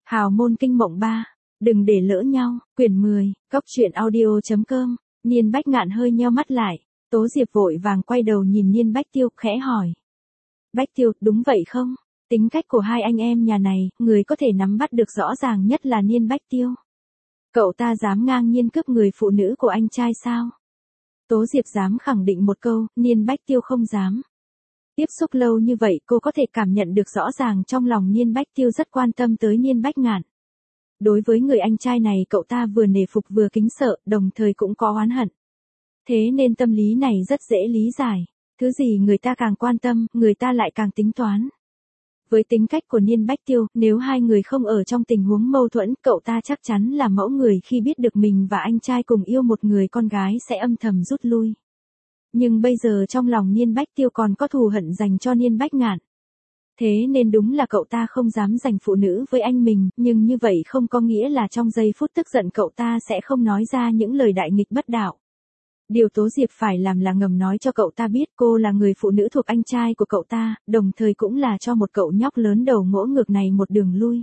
Hào môn kinh mộng 3. Đừng để lỡ nhau. Quyển 10. Cốc truyện audio.com. Niên Bách Ngạn hơi nheo mắt lại. Tố Diệp vội vàng quay đầu nhìn Niên Bách Tiêu, khẽ hỏi. Bách Tiêu, đúng vậy không? Tính cách của hai anh em nhà này, người có thể nắm bắt được rõ ràng nhất là Niên Bách Tiêu. Cậu ta dám ngang nhiên cướp người phụ nữ của anh trai sao? Tố Diệp dám khẳng định một câu, Niên Bách Tiêu không dám. Tiếp xúc lâu như vậy cô có thể cảm nhận được rõ ràng trong lòng Niên Bách Tiêu rất quan tâm tới Niên Bách Ngạn. Đối với người anh trai này cậu ta vừa nể phục vừa kính sợ, đồng thời cũng có oán hận. Thế nên tâm lý này rất dễ lý giải. Thứ gì người ta càng quan tâm, người ta lại càng tính toán. Với tính cách của Niên Bách Tiêu, nếu hai người không ở trong tình huống mâu thuẫn, cậu ta chắc chắn là mẫu người khi biết được mình và anh trai cùng yêu một người con gái sẽ âm thầm rút lui. Nhưng bây giờ trong lòng Niên Bách Tiêu còn có thù hận dành cho Niên Bách Ngạn. Thế nên đúng là cậu ta không dám giành phụ nữ với anh mình, nhưng như vậy không có nghĩa là trong giây phút tức giận cậu ta sẽ không nói ra những lời đại nghịch bất đạo. Điều Tố Diệp phải làm là ngầm nói cho cậu ta biết cô là người phụ nữ thuộc anh trai của cậu ta, đồng thời cũng là cho một cậu nhóc lớn đầu ngỗ ngược này một đường lui.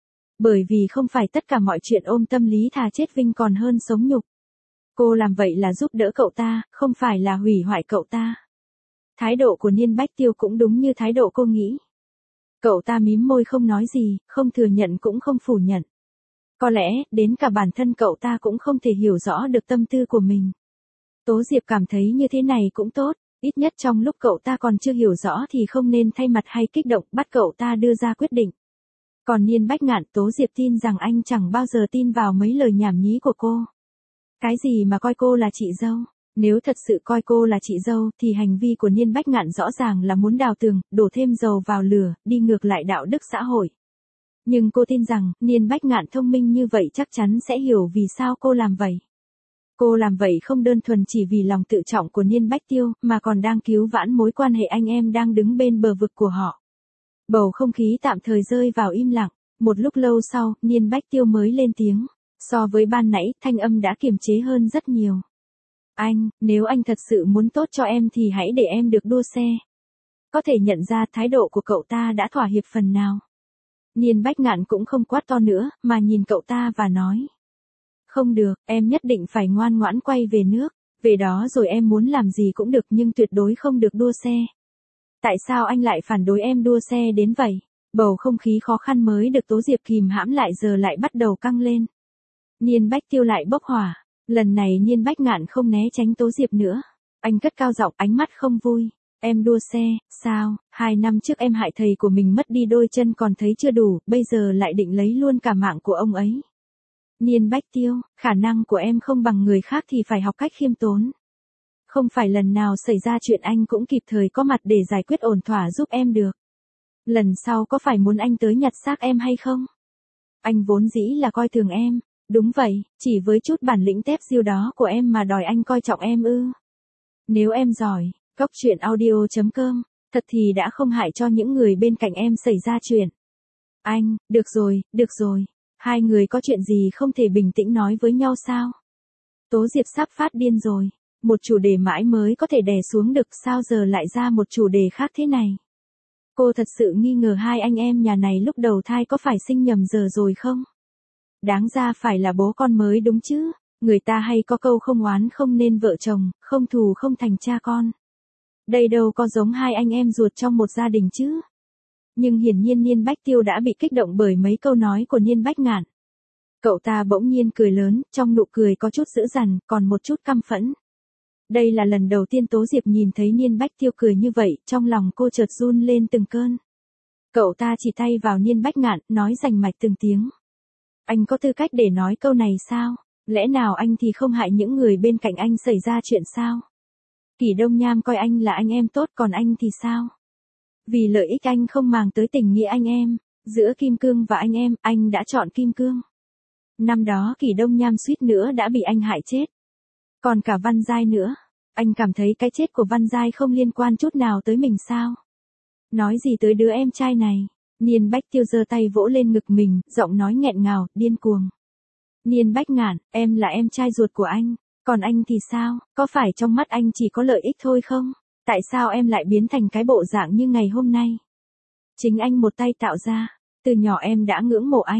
Bởi vì không phải tất cả mọi chuyện ôm tâm lý thà chết vinh còn hơn sống nhục. Cô làm vậy là giúp đỡ cậu ta, không phải là hủy hoại cậu ta. Thái độ của Niên Bách Tiêu cũng đúng như thái độ cô nghĩ. Cậu ta mím môi không nói gì, không thừa nhận cũng không phủ nhận. Có lẽ, đến cả bản thân cậu ta cũng không thể hiểu rõ được tâm tư của mình. Tố Diệp cảm thấy như thế này cũng tốt, ít nhất trong lúc cậu ta còn chưa hiểu rõ thì không nên thay mặt hay kích động bắt cậu ta đưa ra quyết định. Còn Niên Bách Ngạn, Tố Diệp tin rằng anh chẳng bao giờ tin vào mấy lời nhảm nhí của cô. Cái gì mà coi cô là chị dâu? Nếu thật sự coi cô là chị dâu thì hành vi của Niên Bách Ngạn rõ ràng là muốn đào tường, đổ thêm dầu vào lửa, đi ngược lại đạo đức xã hội. Nhưng cô tin rằng, Niên Bách Ngạn thông minh như vậy chắc chắn sẽ hiểu vì sao cô làm vậy. Cô làm vậy không đơn thuần chỉ vì lòng tự trọng của Niên Bách Tiêu, mà còn đang cứu vãn mối quan hệ anh em đang đứng bên bờ vực của họ. Bầu không khí tạm thời rơi vào im lặng. Một lúc lâu sau, Niên Bách Tiêu mới lên tiếng. So với ban nãy, thanh âm đã kiềm chế hơn rất nhiều. Anh, nếu anh thật sự muốn tốt cho em thì hãy để em được đua xe. Có thể nhận ra thái độ của cậu ta đã thỏa hiệp phần nào. Niên Bách Ngạn cũng không quát to nữa, mà nhìn cậu ta và nói. Không được, em nhất định phải ngoan ngoãn quay về nước. Về đó rồi em muốn làm gì cũng được nhưng tuyệt đối không được đua xe. Tại sao anh lại phản đối em đua xe đến vậy? Bầu không khí khó khăn mới được Tố Diệp kìm hãm lại giờ lại bắt đầu căng lên. Niên Bách Tiêu lại bốc hỏa. Lần này Niên Bách Ngạn không né tránh Tố Diệp nữa. Anh cất cao giọng, ánh mắt không vui. Em đua xe, sao? 2 năm trước em hại thầy của mình mất đi đôi chân còn thấy chưa đủ, bây giờ lại định lấy luôn cả mạng của ông ấy. Niên Bách Tiêu, khả năng của em không bằng người khác thì phải học cách khiêm tốn. Không phải lần nào xảy ra chuyện anh cũng kịp thời có mặt để giải quyết ổn thỏa giúp em được. Lần sau có phải muốn anh tới nhặt xác em hay không? Anh vốn dĩ là coi thường em. Đúng vậy, chỉ với chút bản lĩnh tép diêu đó của em mà đòi anh coi trọng em ư? Nếu em giỏi, cốc truyện audio.com, thật thì đã không hại cho những người bên cạnh em xảy ra chuyện. Anh, được rồi, hai người có chuyện gì không thể bình tĩnh nói với nhau sao? Tố Diệp sắp phát điên rồi, một chủ đề mãi mới có thể đè xuống được sao giờ lại ra một chủ đề khác thế này? Cô thật sự nghi ngờ hai anh em nhà này lúc đầu thai có phải sinh nhầm giờ rồi không? Đáng ra phải là bố con mới đúng chứ, người ta hay có câu không oán không nên vợ chồng, không thù không thành cha con. Đây đâu có giống hai anh em ruột trong một gia đình chứ. Nhưng hiển nhiên Niên Bách Tiêu đã bị kích động bởi mấy câu nói của Niên Bách Ngạn. Cậu ta bỗng nhiên cười lớn, trong nụ cười có chút dữ dằn, còn một chút căm phẫn. Đây là lần đầu tiên Tố Diệp nhìn thấy Niên Bách Tiêu cười như vậy, trong lòng cô chợt run lên từng cơn. Cậu ta chỉ tay vào Niên Bách Ngạn, nói rành mạch từng tiếng. Anh có tư cách để nói câu này sao? Lẽ nào anh thì không hại những người bên cạnh anh xảy ra chuyện sao? Kỷ Đông Nham coi anh là anh em tốt còn anh thì sao? Vì lợi ích anh không màng tới tình nghĩa anh em, giữa Kim Cương và anh đã chọn Kim Cương. Năm đó Kỷ Đông Nham suýt nữa đã bị anh hại chết. Còn cả Văn Giai nữa, anh cảm thấy cái chết của Văn Giai không liên quan chút nào tới mình sao? Nói gì tới đứa em trai này? Niên Bách Tiêu giơ tay vỗ lên ngực mình, giọng nói nghẹn ngào, điên cuồng. Niên Bách Ngạn, em là em trai ruột của anh, còn anh thì sao, có phải trong mắt anh chỉ có lợi ích thôi không? Tại sao em lại biến thành cái bộ dạng như ngày hôm nay? Chính anh một tay tạo ra, từ nhỏ em đã ngưỡng mộ anh,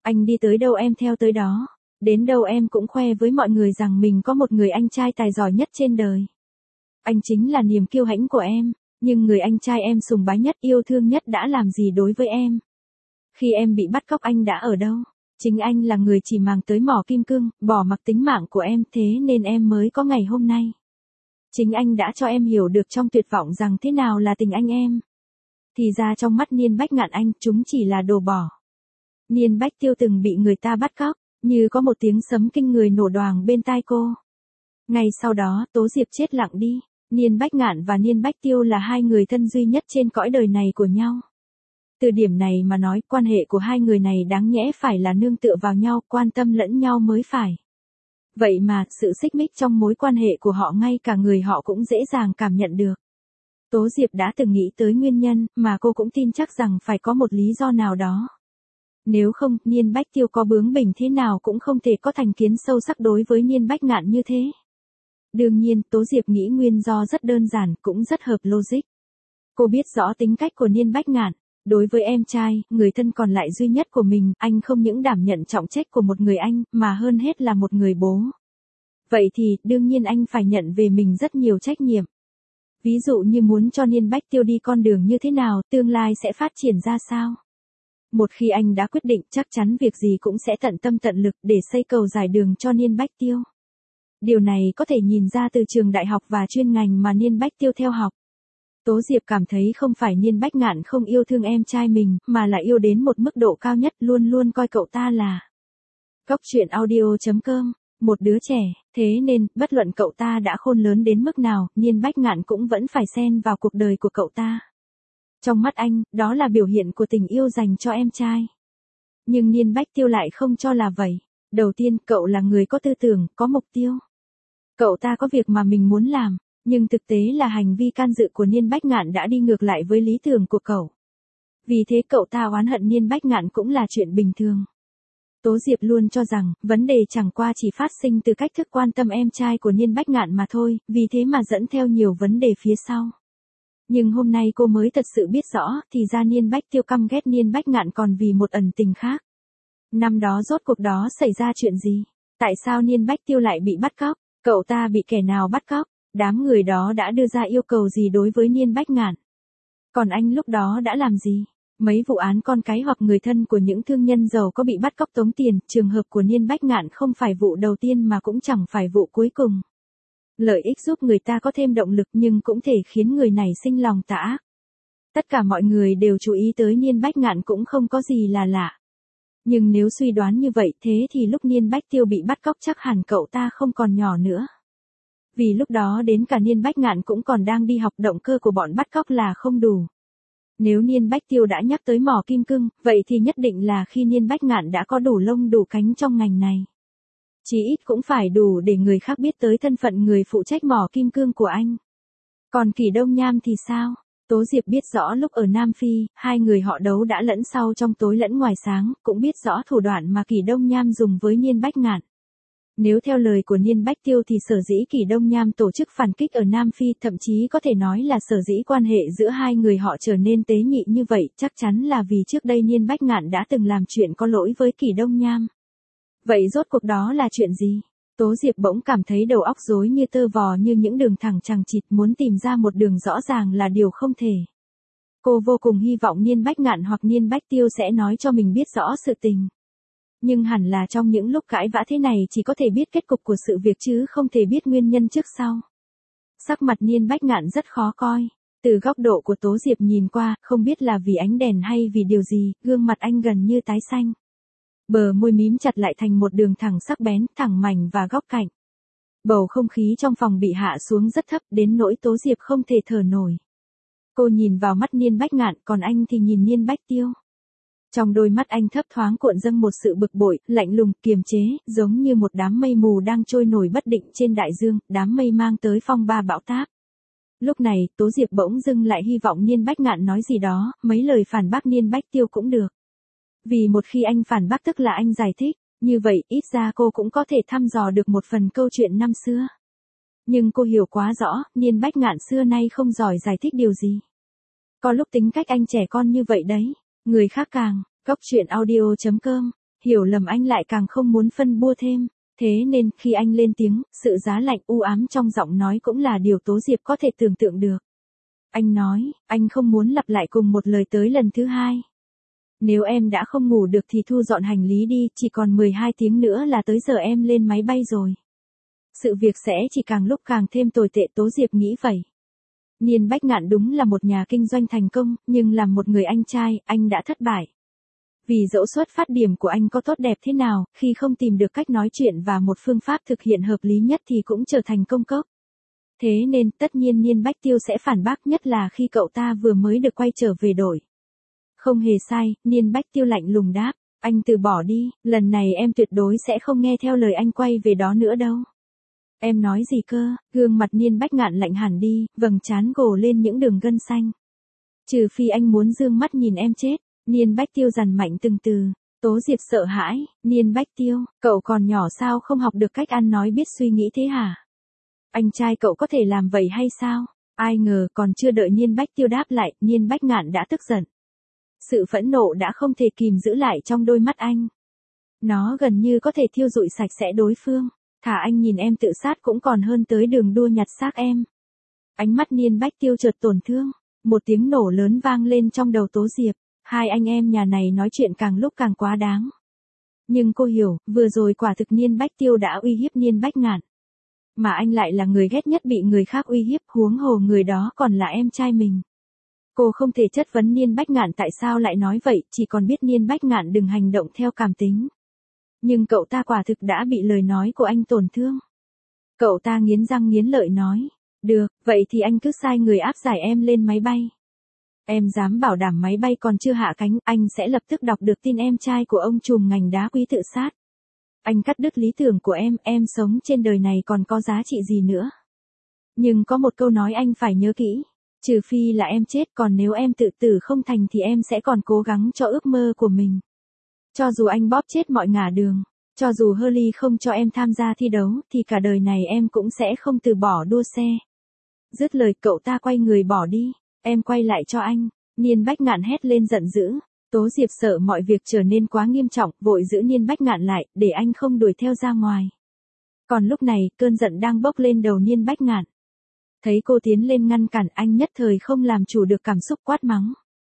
Anh đi tới đâu em theo tới đó. Đến đâu em cũng khoe với mọi người rằng mình có một người anh trai tài giỏi nhất trên đời. Anh chính là niềm kiêu hãnh của em, nhưng người anh trai em sùng bái nhất, yêu thương nhất đã làm gì đối với em? Khi em bị bắt cóc anh đã ở đâu? Chính anh là người chỉ màng tới mỏ kim cương, bỏ mặc tính mạng của em, thế nên em mới có ngày hôm nay. Chính anh đã cho em hiểu được trong tuyệt vọng rằng thế nào là tình anh em. Thì ra trong mắt Niên Bách Ngạn anh, chúng chỉ là đồ bỏ. Niên Bách Tiêu từng bị người ta bắt cóc, như có một tiếng sấm kinh người nổ đoàng bên tai cô. Ngay sau đó, Tố Diệp chết lặng đi. Niên Bách Ngạn và Niên Bách Tiêu là hai người thân duy nhất trên cõi đời này của nhau. Từ điểm này mà nói, quan hệ của hai người này đáng nhẽ phải là nương tựa vào nhau, quan tâm lẫn nhau mới phải. Vậy mà, sự xích mích trong mối quan hệ của họ ngay cả người họ cũng dễ dàng cảm nhận được. Tố Diệp đã từng nghĩ tới nguyên nhân, mà cô cũng tin chắc rằng phải có một lý do nào đó. Nếu không, Niên Bách Tiêu có bướng bỉnh thế nào cũng không thể có thành kiến sâu sắc đối với Niên Bách Ngạn như thế. Đương nhiên, Tố Diệp nghĩ nguyên do rất đơn giản, cũng rất hợp logic. Cô biết rõ tính cách của Niên Bách Ngạn. Đối với em trai, người thân còn lại duy nhất của mình, anh không những đảm nhận trọng trách của một người anh, mà hơn hết là một người bố. Vậy thì, đương nhiên anh phải nhận về mình rất nhiều trách nhiệm. Ví dụ như muốn cho Niên Bách Tiêu đi con đường như thế nào, tương lai sẽ phát triển ra sao. Một khi anh đã quyết định, chắc chắn việc gì cũng sẽ tận tâm tận lực để xây cầu giải đường cho Niên Bách Tiêu. Điều này có thể nhìn ra từ trường đại học và chuyên ngành mà Niên Bách Tiêu theo học. Tố Diệp cảm thấy không phải Niên Bách Ngạn không yêu thương em trai mình, mà là yêu đến một mức độ cao nhất, luôn luôn coi cậu ta là Goctruyện.audio.com, một đứa trẻ, thế nên, bất luận cậu ta đã khôn lớn đến mức nào, Niên Bách Ngạn cũng vẫn phải xen vào cuộc đời của cậu ta. Trong mắt anh, đó là biểu hiện của tình yêu dành cho em trai. Nhưng Niên Bách Tiêu lại không cho là vậy. Đầu tiên, cậu là người có tư tưởng, có mục tiêu. Cậu ta có việc mà mình muốn làm. Nhưng thực tế là hành vi can dự của Niên Bách Ngạn đã đi ngược lại với lý tưởng của cậu. Vì thế cậu ta oán hận Niên Bách Ngạn cũng là chuyện bình thường. Tố Diệp luôn cho rằng, vấn đề chẳng qua chỉ phát sinh từ cách thức quan tâm em trai của Niên Bách Ngạn mà thôi, vì thế mà dẫn theo nhiều vấn đề phía sau. Nhưng hôm nay cô mới thật sự biết rõ, thì ra Niên Bách Tiêu căm ghét Niên Bách Ngạn còn vì một ẩn tình khác. Năm đó rốt cuộc đó xảy ra chuyện gì? Tại sao Niên Bách Tiêu lại bị bắt cóc? Cậu ta bị kẻ nào bắt cóc? Đám người đó đã đưa ra yêu cầu gì đối với Niên Bách Ngạn? Còn anh lúc đó đã làm gì? Mấy vụ án con cái hoặc người thân của những thương nhân giàu có bị bắt cóc tống tiền, trường hợp của Niên Bách Ngạn không phải vụ đầu tiên mà cũng chẳng phải vụ cuối cùng. Lợi ích giúp người ta có thêm động lực nhưng cũng thể khiến người này sinh lòng tà ác. Tất cả mọi người đều chú ý tới Niên Bách Ngạn cũng không có gì là lạ. Nhưng nếu suy đoán như vậy thế thì lúc Niên Bách Tiêu bị bắt cóc chắc hẳn cậu ta không còn nhỏ nữa. Vì lúc đó đến cả Niên Bách Ngạn cũng còn đang đi học, động cơ của bọn bắt cóc là không đủ. Nếu Niên Bách Tiêu đã nhắc tới mỏ kim cương, vậy thì nhất định là khi Niên Bách Ngạn đã có đủ lông đủ cánh trong ngành này. Chí ít cũng phải đủ để người khác biết tới thân phận người phụ trách mỏ kim cương của anh. Còn Kỷ Đông Nham thì sao? Tố Diệp biết rõ lúc ở Nam Phi, hai người họ đấu đã lẫn sau trong tối lẫn ngoài sáng, cũng biết rõ thủ đoạn mà Kỷ Đông Nham dùng với Niên Bách Ngạn. Nếu theo lời của Niên Bách Tiêu thì sở dĩ Kỷ Đông Nham tổ chức phản kích ở Nam Phi, thậm chí có thể nói là sở dĩ quan hệ giữa hai người họ trở nên tế nhị như vậy, chắc chắn là vì trước đây Niên Bách Ngạn đã từng làm chuyện có lỗi với Kỷ Đông Nham. Vậy rốt cuộc đó là chuyện gì? Tố Diệp bỗng cảm thấy đầu óc rối như tơ vò, như những đường thẳng chằng chịt, muốn tìm ra một đường rõ ràng là điều không thể. Cô vô cùng hy vọng Niên Bách Ngạn hoặc Niên Bách Tiêu sẽ nói cho mình biết rõ sự tình. Nhưng hẳn là trong những lúc cãi vã thế này chỉ có thể biết kết cục của sự việc chứ không thể biết nguyên nhân trước sau. Sắc mặt Niên Bách Ngạn rất khó coi. Từ góc độ của Tố Diệp nhìn qua, không biết là vì ánh đèn hay vì điều gì, gương mặt anh gần như tái xanh. Bờ môi mím chặt lại thành một đường thẳng sắc bén, thẳng mảnh và góc cạnh. Bầu không khí trong phòng bị hạ xuống rất thấp đến nỗi Tố Diệp không thể thở nổi. Cô nhìn vào mắt Niên Bách Ngạn, còn anh thì nhìn Niên Bách Tiêu. Trong đôi mắt anh thấp thoáng cuộn dâng một sự bực bội, lạnh lùng, kiềm chế, giống như một đám mây mù đang trôi nổi bất định trên đại dương, đám mây mang tới phong ba bão táp. Lúc này, Tố Diệp bỗng dưng lại hy vọng Niên Bách Ngạn nói gì đó, mấy lời phản bác Niên Bách Tiêu cũng được. Vì một khi anh phản bác tức là anh giải thích, như vậy ít ra cô cũng có thể thăm dò được một phần câu chuyện năm xưa. Nhưng cô hiểu quá rõ, Niên Bách Ngạn xưa nay không giỏi giải thích điều gì. Có lúc tính cách anh trẻ con như vậy đấy, người khác càng. Goctruyện.audio.com Hiểu lầm anh lại càng không muốn phân bua thêm. Thế nên khi anh lên tiếng, sự giá lạnh u ám trong giọng nói cũng là điều Tố Diệp có thể tưởng tượng được. Anh nói, anh không muốn lặp lại cùng một lời tới lần thứ hai. Nếu em đã không ngủ được thì thu dọn hành lý đi, chỉ còn 12 tiếng nữa là tới giờ em lên máy bay rồi. Sự việc sẽ chỉ càng lúc càng thêm tồi tệ, Tố Diệp nghĩ vậy. Niên Bách Ngạn đúng là một nhà kinh doanh thành công, nhưng làm một người anh trai, anh đã thất bại. Vì dẫu xuất phát điểm của anh có tốt đẹp thế nào, khi không tìm được cách nói chuyện và một phương pháp thực hiện hợp lý nhất thì cũng trở thành công cốc. Thế nên tất nhiên Niên Bách Tiêu sẽ phản bác, nhất là khi cậu ta vừa mới được quay trở về đội. Không hề sai, Niên Bách Tiêu lạnh lùng đáp, anh từ bỏ đi, lần này em tuyệt đối sẽ không nghe theo lời anh quay về đó nữa đâu. Em nói gì cơ? Gương mặt Niên Bách Ngạn lạnh hẳn đi, vầng trán gồ lên những đường gân xanh. Trừ phi anh muốn dương mắt nhìn em chết. Niên Bách Tiêu dằn mạnh từng từ. Tố Diệp sợ hãi, Niên Bách Tiêu, cậu còn nhỏ sao không học được cách ăn nói biết suy nghĩ thế hả? Anh trai cậu có thể làm vậy hay sao? Ai ngờ còn chưa đợi Niên Bách Tiêu đáp lại, Niên Bách Ngạn đã tức giận. Sự phẫn nộ đã không thể kìm giữ lại trong đôi mắt anh. Nó gần như có thể thiêu rụi sạch sẽ đối phương. Thả anh nhìn em tự sát cũng còn hơn tới đường đua nhặt xác em. Ánh mắt Niên Bách Tiêu chợt tổn thương. Một tiếng nổ lớn vang lên trong đầu Tố Diệp. Hai anh em nhà này nói chuyện càng lúc càng quá đáng. Nhưng cô hiểu, vừa rồi quả thực Niên Bách Tiêu đã uy hiếp Niên Bách Ngạn. Mà anh lại là người ghét nhất bị người khác uy hiếp, huống hồ người đó còn là em trai mình. Cô không thể chất vấn Niên Bách Ngạn tại sao lại nói vậy, chỉ còn biết Niên Bách Ngạn đừng hành động theo cảm tính. Nhưng cậu ta quả thực đã bị lời nói của anh tổn thương. Cậu ta nghiến răng nghiến lợi nói, được, vậy thì anh cứ sai người áp giải em lên máy bay. Em dám bảo đảm máy bay còn chưa hạ cánh, anh sẽ lập tức đọc được tin em trai của ông trùm ngành đá quý tự sát. Anh cắt đứt lý tưởng của em sống trên đời này còn có giá trị gì nữa. Nhưng có một câu nói anh phải nhớ kỹ, trừ phi là em chết, còn nếu em tự tử không thành thì em sẽ còn cố gắng cho ước mơ của mình. Cho dù anh bóp chết mọi ngả đường, cho dù Hurley không cho em tham gia thi đấu, thì cả đời này em cũng sẽ không từ bỏ đua xe. Dứt lời cậu ta quay người bỏ đi. Em quay lại cho anh. Niên Bách Ngạn hét lên giận dữ. Tố Diệp sợ mọi việc trở nên quá nghiêm trọng, vội giữ Niên Bách Ngạn lại, để anh không đuổi theo ra ngoài. Còn lúc này, cơn giận đang bốc lên đầu Niên Bách Ngạn. Thấy cô tiến lên ngăn cản, anh nhất thời không làm chủ được cảm xúc quát mắng.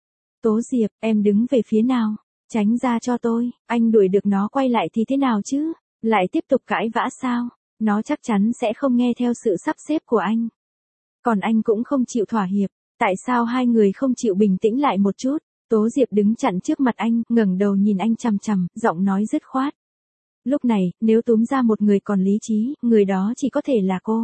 Tố Diệp, em đứng về phía nào? Tránh ra cho tôi, anh đuổi được nó quay lại thì thế nào chứ? Lại tiếp tục cãi vã sao? Nó chắc chắn sẽ không nghe theo sự sắp xếp của anh. Còn anh cũng không chịu thỏa hiệp. Tại sao hai người không chịu bình tĩnh lại một chút? Tố Diệp đứng chặn trước mặt anh, ngẩng đầu nhìn anh chằm chằm, giọng nói dứt khoát. Lúc này, nếu túm ra một người còn lý trí, người đó chỉ có thể là cô.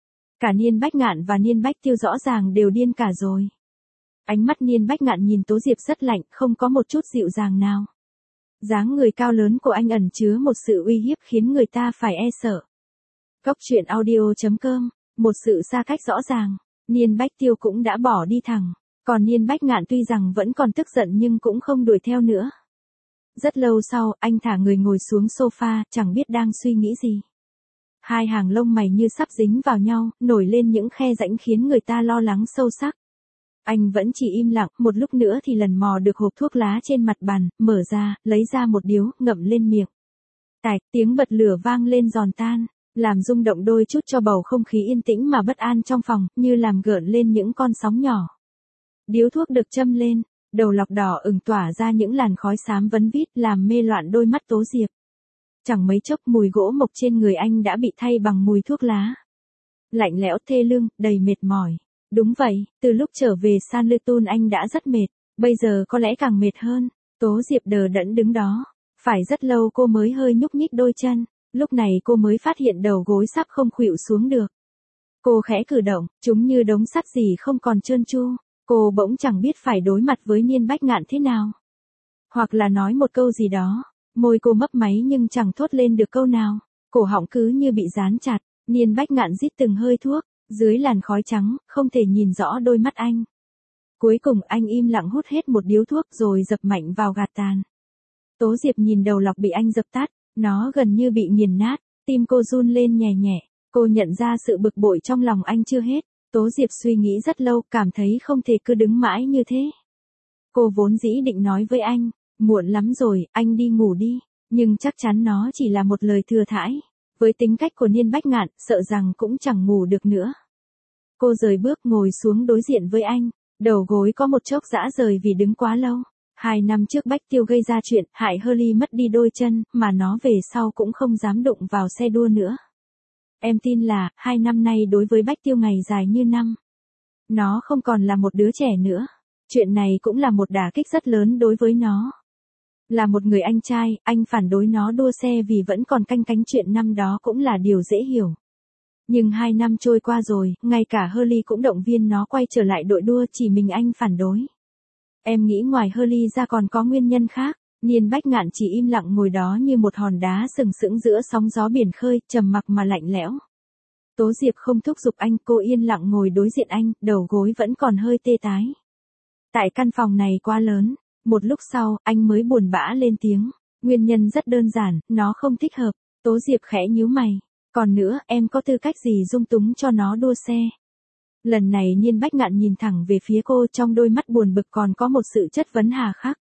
Cả Niên Bách Ngạn và Niên Bách Tiêu rõ ràng đều điên cả rồi. Ánh mắt Niên Bách Ngạn nhìn Tố Diệp rất lạnh, không có một chút dịu dàng nào. Dáng người cao lớn của anh ẩn chứa một sự uy hiếp khiến người ta phải e sợ. Góc truyện audio.com, một sự xa cách rõ ràng. Niên Bách Tiêu cũng đã bỏ đi thẳng, còn Niên Bách Ngạn tuy rằng vẫn còn tức giận nhưng cũng không đuổi theo nữa. Rất lâu sau, anh thả người ngồi xuống sofa, chẳng biết đang suy nghĩ gì. Hai hàng lông mày như sắp dính vào nhau, nổi lên những khe rãnh khiến người ta lo lắng sâu sắc. Anh vẫn chỉ im lặng, một lúc nữa thì lần mò được hộp thuốc lá trên mặt bàn, mở ra, lấy ra một điếu, ngậm lên miệng. Tạch, tiếng bật lửa vang lên giòn tan. Làm rung động đôi chút cho bầu không khí yên tĩnh mà bất an trong phòng, như làm gợn lên những con sóng nhỏ. Điếu thuốc được châm lên, đầu lọc đỏ ửng tỏa ra những làn khói xám vấn vít làm mê loạn đôi mắt Tố Diệp. Chẳng mấy chốc mùi gỗ mộc trên người anh đã bị thay bằng mùi thuốc lá. Lạnh lẽo thê lương, đầy mệt mỏi. Đúng vậy, từ lúc trở về San Luton anh đã rất mệt, bây giờ có lẽ càng mệt hơn. Tố Diệp đờ đẫn đứng đó. Phải rất lâu cô mới hơi nhúc nhích đôi chân. Lúc này cô mới phát hiện đầu gối sắp không khuỵu xuống được. Cô khẽ cử động, chúng như đống sắt gì không còn trơn tru. Cô bỗng chẳng biết phải đối mặt với Niên Bách Ngạn thế nào. Hoặc là nói một câu gì đó. Môi cô mấp máy nhưng chẳng thốt lên được câu nào. Cổ họng cứ như bị dán chặt. Niên Bách Ngạn rít từng hơi thuốc. Dưới làn khói trắng, không thể nhìn rõ đôi mắt anh. Cuối cùng anh im lặng hút hết một điếu thuốc rồi dập mạnh vào gạt tàn. Tố Diệp nhìn đầu lọc bị anh dập tắt. Nó gần như bị nghiền nát, tim cô run lên nhẹ nhẹ. Cô nhận ra sự bực bội trong lòng anh chưa hết. Tố Diệp suy nghĩ rất lâu, cảm thấy không thể cứ đứng mãi như thế. Cô vốn dĩ định nói với anh, muộn lắm rồi, anh đi ngủ đi. Nhưng chắc chắn nó chỉ là một lời thừa thãi. Với tính cách của Niên Bách Ngạn, sợ rằng cũng chẳng ngủ được nữa. Cô rời bước ngồi xuống đối diện với anh, đầu gối có một chốc rã rời vì đứng quá lâu. 2 năm trước Bách Tiêu gây ra chuyện hại Hurley mất đi đôi chân, mà nó về sau cũng không dám đụng vào xe đua nữa. Em tin là, 2 năm nay đối với Bách Tiêu ngày dài như năm. Nó không còn là một đứa trẻ nữa. Chuyện này cũng là một đả kích rất lớn đối với nó. Là một người anh trai, anh phản đối nó đua xe vì vẫn còn canh cánh chuyện năm đó cũng là điều dễ hiểu. Nhưng 2 năm trôi qua rồi, ngay cả Hurley cũng động viên nó quay trở lại đội đua, chỉ mình anh phản đối. Em nghĩ ngoài Hurley ra còn có nguyên nhân khác. Niên Bách Ngạn chỉ im lặng ngồi đó như một hòn đá sừng sững giữa sóng gió biển khơi, trầm mặc mà lạnh lẽo. Tố Diệp không thúc giục anh, cô yên lặng ngồi đối diện anh, đầu gối vẫn còn hơi tê tái. Tại căn phòng này quá lớn, một lúc sau, anh mới buồn bã lên tiếng. Nguyên nhân rất đơn giản, nó không thích hợp. Tố Diệp khẽ nhíu mày. Còn nữa, em có tư cách gì dung túng cho nó đua xe? Lần này Niên Bách Ngạn nhìn thẳng về phía cô, trong đôi mắt buồn bực còn có một sự chất vấn hà khắc.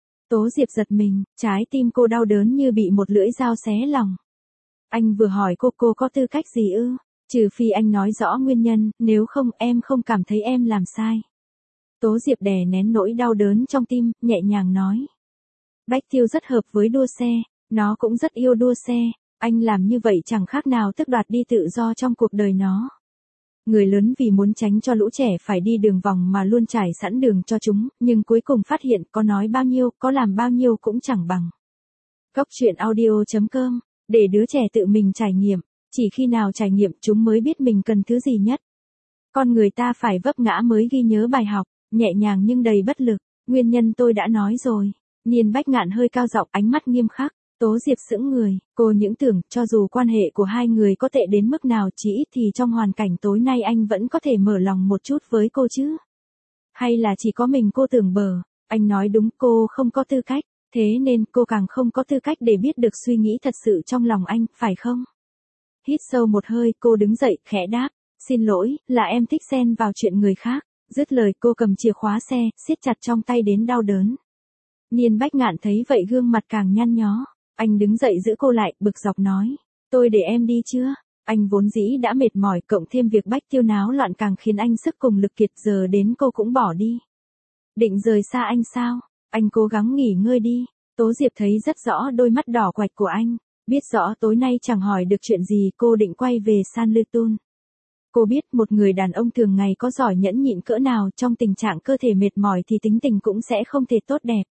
Tố Diệp giật mình, trái tim cô đau đớn như bị một lưỡi dao xé lòng. Anh vừa hỏi cô có tư cách gì ư? Trừ phi anh nói rõ nguyên nhân, nếu không em không cảm thấy em làm sai. Tố Diệp đè nén nỗi đau đớn trong tim, nhẹ nhàng nói. Bách Tiêu rất hợp với đua xe, nó cũng rất yêu đua xe, anh làm như vậy chẳng khác nào tước đoạt đi tự do trong cuộc đời nó. Người lớn vì muốn tránh cho lũ trẻ phải đi đường vòng mà luôn trải sẵn đường cho chúng, nhưng cuối cùng phát hiện có nói bao nhiêu, có làm bao nhiêu cũng chẳng bằng. Cốc truyện audio.com, để đứa trẻ tự mình trải nghiệm, chỉ khi nào trải nghiệm chúng mới biết mình cần thứ gì nhất. Con người ta phải vấp ngã mới ghi nhớ bài học, nhẹ nhàng nhưng đầy bất lực, nguyên nhân tôi đã nói rồi. Niên Bách Ngạn hơi cao giọng, ánh mắt nghiêm khắc. Tố Diệp sững người, cô những tưởng, cho dù quan hệ của hai người có tệ đến mức nào chỉ ít thì trong hoàn cảnh tối nay anh vẫn có thể mở lòng một chút với cô chứ. Hay là chỉ có mình cô tưởng bờ, anh nói đúng, cô không có tư cách, thế nên cô càng không có tư cách để biết được suy nghĩ thật sự trong lòng anh, phải không? Hít sâu một hơi, cô đứng dậy, khẽ đáp, xin lỗi, là em thích xen vào chuyện người khác. Dứt lời cô cầm chìa khóa xe, siết chặt trong tay đến đau đớn. Niên Bách Ngạn thấy vậy gương mặt càng nhăn nhó. Anh đứng dậy giữ cô lại, bực dọc nói. Tôi để em đi chưa? Anh vốn dĩ đã mệt mỏi, cộng thêm việc Bách Tiêu náo loạn càng khiến anh sức cùng lực kiệt, giờ đến cô cũng bỏ đi. Định rời xa anh sao? Anh cố gắng nghỉ ngơi đi. Tố Diệp thấy rất rõ đôi mắt đỏ quạch của anh. Biết rõ tối nay chẳng hỏi được chuyện gì, cô định quay về San Luton. Cô biết một người đàn ông thường ngày có giỏi nhẫn nhịn cỡ nào, trong tình trạng cơ thể mệt mỏi thì tính tình cũng sẽ không thể tốt đẹp.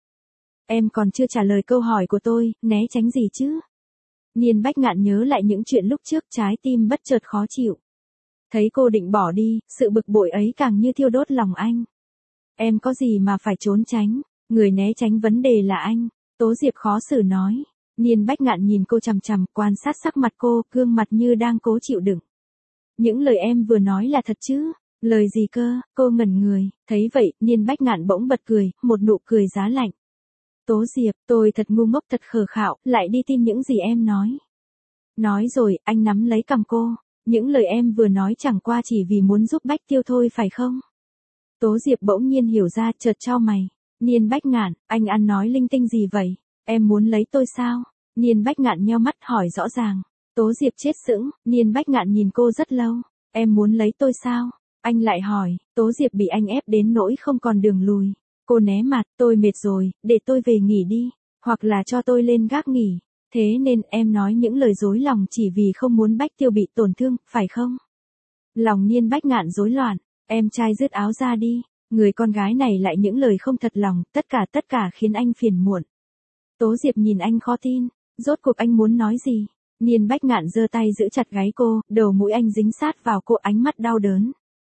Em còn chưa trả lời câu hỏi của tôi, né tránh gì chứ? Niên Bách Ngạn nhớ lại những chuyện lúc trước, trái tim bất chợt khó chịu. Thấy cô định bỏ đi, sự bực bội ấy càng như thiêu đốt lòng anh. Em có gì mà phải trốn tránh, người né tránh vấn đề là anh. Tố Diệp khó xử nói. Niên Bách Ngạn nhìn cô chằm chằm, quan sát sắc mặt cô, gương mặt như đang cố chịu đựng. Những lời em vừa nói là thật chứ? Lời gì cơ? Cô ngẩn người, thấy vậy, Niên Bách Ngạn bỗng bật cười, một nụ cười giá lạnh. Tố Diệp, tôi thật ngu ngốc, thật khờ khạo, lại đi tin những gì em nói. Nói rồi, anh nắm lấy cằm cô. Những lời em vừa nói chẳng qua chỉ vì muốn giúp Bách Tiêu thôi phải không? Tố Diệp bỗng nhiên hiểu ra, chợt chau mày. Niên Bách Ngạn, anh ăn nói linh tinh gì vậy? Em muốn lấy tôi sao? Niên Bách Ngạn nheo mắt hỏi rõ ràng. Tố Diệp chết sững, Niên Bách Ngạn nhìn cô rất lâu. Em muốn lấy tôi sao? Anh lại hỏi. Tố Diệp bị anh ép đến nỗi không còn đường lùi. Cô né mặt, tôi mệt rồi, để tôi về nghỉ đi, hoặc là cho tôi lên gác nghỉ. Thế nên em nói những lời dối lòng chỉ vì không muốn Bách Tiêu bị tổn thương, phải không? Lòng Niên Bách Ngạn rối loạn, em trai dứt áo ra đi, người con gái này lại những lời không thật lòng, tất cả khiến anh phiền muộn. Tố Diệp nhìn anh khó tin, rốt cuộc anh muốn nói gì? Niên Bách Ngạn giơ tay giữ chặt gáy cô, đầu mũi anh dính sát vào cô, ánh mắt đau đớn.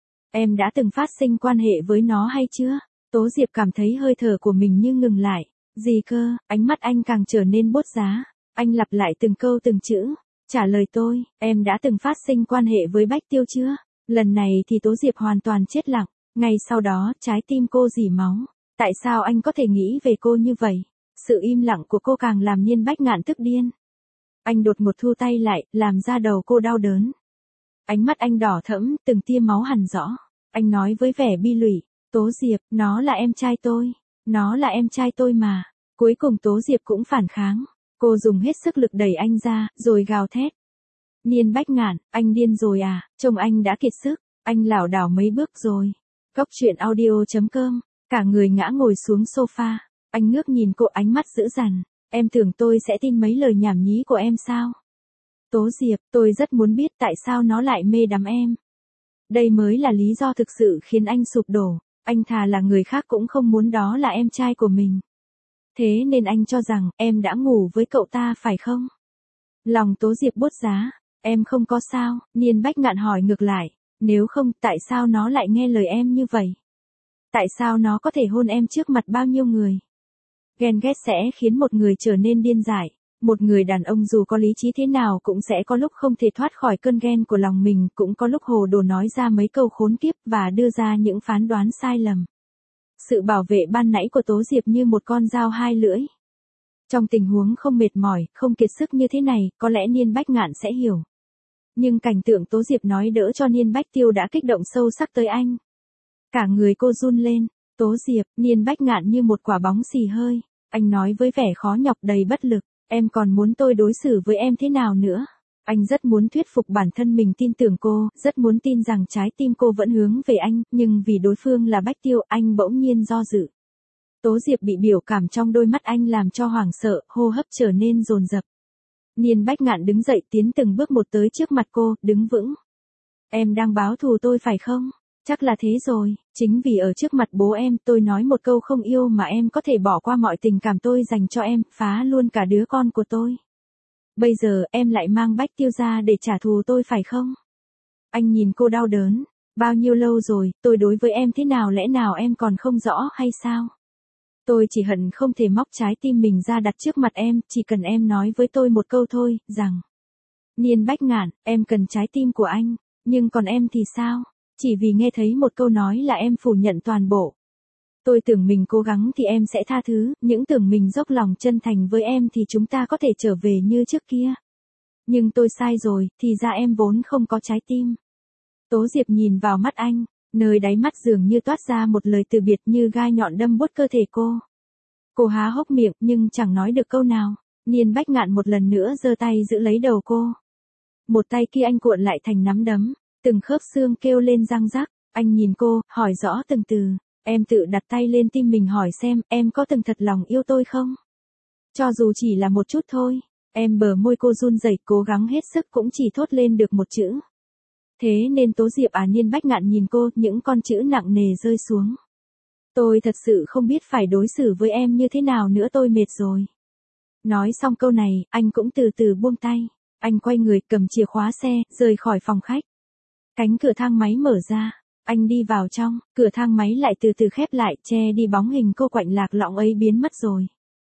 Em đã từng phát sinh quan hệ với nó hay chưa? Tố Diệp cảm thấy hơi thở của mình như ngừng lại. Gì cơ? Ánh mắt anh càng trở nên bốt giá. Anh lặp lại từng câu từng chữ. Trả lời tôi, em đã từng phát sinh quan hệ với Bách Tiêu chưa? Lần này thì Tố Diệp hoàn toàn chết lặng. Ngay sau đó, trái tim cô rỉ máu. Tại sao anh có thể nghĩ về cô như vậy? Sự im lặng của cô càng làm Niên Bách Ngạn tức điên. Anh đột ngột thu tay lại, làm da đầu cô đau đớn. Ánh mắt anh đỏ thẫm, từng tia máu hằn rõ. Anh nói với vẻ bi lụy. Tố Diệp, nó là em trai tôi. Nó là em trai tôi mà. Cuối cùng Tố Diệp cũng phản kháng. Cô dùng hết sức lực đẩy anh ra, rồi gào thét. Niên Bách Ngạn, anh điên rồi à, trông anh đã kiệt sức, anh lảo đảo mấy bước rồi. Cốc truyện audio.com, cả người ngã ngồi xuống sofa, anh ngước nhìn cô ánh mắt dữ dằn, em tưởng tôi sẽ tin mấy lời nhảm nhí của em sao? Tố Diệp, tôi rất muốn biết tại sao nó lại mê đắm em. Đây mới là lý do thực sự khiến anh sụp đổ, anh thà là người khác cũng không muốn đó là em trai của mình. Thế nên anh cho rằng em đã ngủ với cậu ta phải không? Lòng Tố Diệp buốt giá, em không có sao, Niên Bách Ngạn hỏi ngược lại, nếu không tại sao nó lại nghe lời em như vậy? Tại sao nó có thể hôn em trước mặt bao nhiêu người? Ghen ghét sẽ khiến một người trở nên điên dại, một người đàn ông dù có lý trí thế nào cũng sẽ có lúc không thể thoát khỏi cơn ghen của lòng mình, cũng có lúc hồ đồ nói ra mấy câu khốn kiếp và đưa ra những phán đoán sai lầm. Sự bảo vệ ban nãy của Tố Diệp như một con dao hai lưỡi. Trong tình huống không mệt mỏi, không kiệt sức như thế này, có lẽ Niên Bách Ngạn sẽ hiểu. Nhưng cảnh tượng Tố Diệp nói đỡ cho Niên Bách Tiêu đã kích động sâu sắc tới anh. Cả người cô run lên, Tố Diệp, Niên Bách Ngạn như một quả bóng xì hơi. Anh nói với vẻ khó nhọc đầy bất lực, em còn muốn tôi đối xử với em thế nào nữa? Anh rất muốn thuyết phục bản thân mình tin tưởng cô, rất muốn tin rằng trái tim cô vẫn hướng về anh, nhưng vì đối phương là Bách Tiêu, anh bỗng nhiên do dự. Tố Diệp bị biểu cảm trong đôi mắt anh làm cho hoảng sợ, hô hấp trở nên dồn dập. Niên Bách Ngạn đứng dậy tiến từng bước một tới trước mặt cô, đứng vững. Em đang báo thù tôi phải không? Chắc là thế rồi, chính vì ở trước mặt bố em tôi nói một câu không yêu mà em có thể bỏ qua mọi tình cảm tôi dành cho em, phá luôn cả đứa con của tôi. Bây giờ em lại mang Bách Tiêu ra để trả thù tôi phải không? Anh nhìn cô đau đớn, bao nhiêu lâu rồi, tôi đối với em thế nào lẽ nào em còn không rõ hay sao? Tôi chỉ hận không thể móc trái tim mình ra đặt trước mặt em, chỉ cần em nói với tôi một câu thôi, rằng Niên Bách Ngạn, em cần trái tim của anh, nhưng còn em thì sao? Chỉ vì nghe thấy một câu nói là em phủ nhận toàn bộ. Tôi tưởng mình cố gắng thì em sẽ tha thứ, những tưởng mình dốc lòng chân thành với em thì chúng ta có thể trở về như trước kia. Nhưng tôi sai rồi, thì ra em vốn không có trái tim. Tố Diệp nhìn vào mắt anh, nơi đáy mắt dường như toát ra một lời từ biệt như gai nhọn đâm buốt cơ thể cô. Cô há hốc miệng nhưng chẳng nói được câu nào. Niên Bách Ngạn một lần nữa giơ tay giữ lấy đầu cô. Một tay kia anh cuộn lại thành nắm đấm, từng khớp xương kêu lên răng rắc. Anh nhìn cô, hỏi rõ từng từ. Em tự đặt tay lên tim mình hỏi xem, em có từng thật lòng yêu tôi không? Cho dù chỉ là một chút thôi. Em bờ môi cô run rẩy, cố gắng hết sức cũng chỉ thốt lên được một chữ. Thế nên Tố Diệp Niên Bách Ngạn nhìn cô, những con chữ nặng nề rơi xuống. Tôi thật sự không biết phải đối xử với em như thế nào nữa, tôi mệt rồi. Nói xong câu này, anh cũng từ từ buông tay. Anh quay người cầm chìa khóa xe, rời khỏi phòng khách. Cánh cửa thang máy mở ra. Anh đi vào trong, cửa thang máy lại từ từ khép lại, che đi bóng hình cô quạnh lạc lõng ấy biến mất rồi.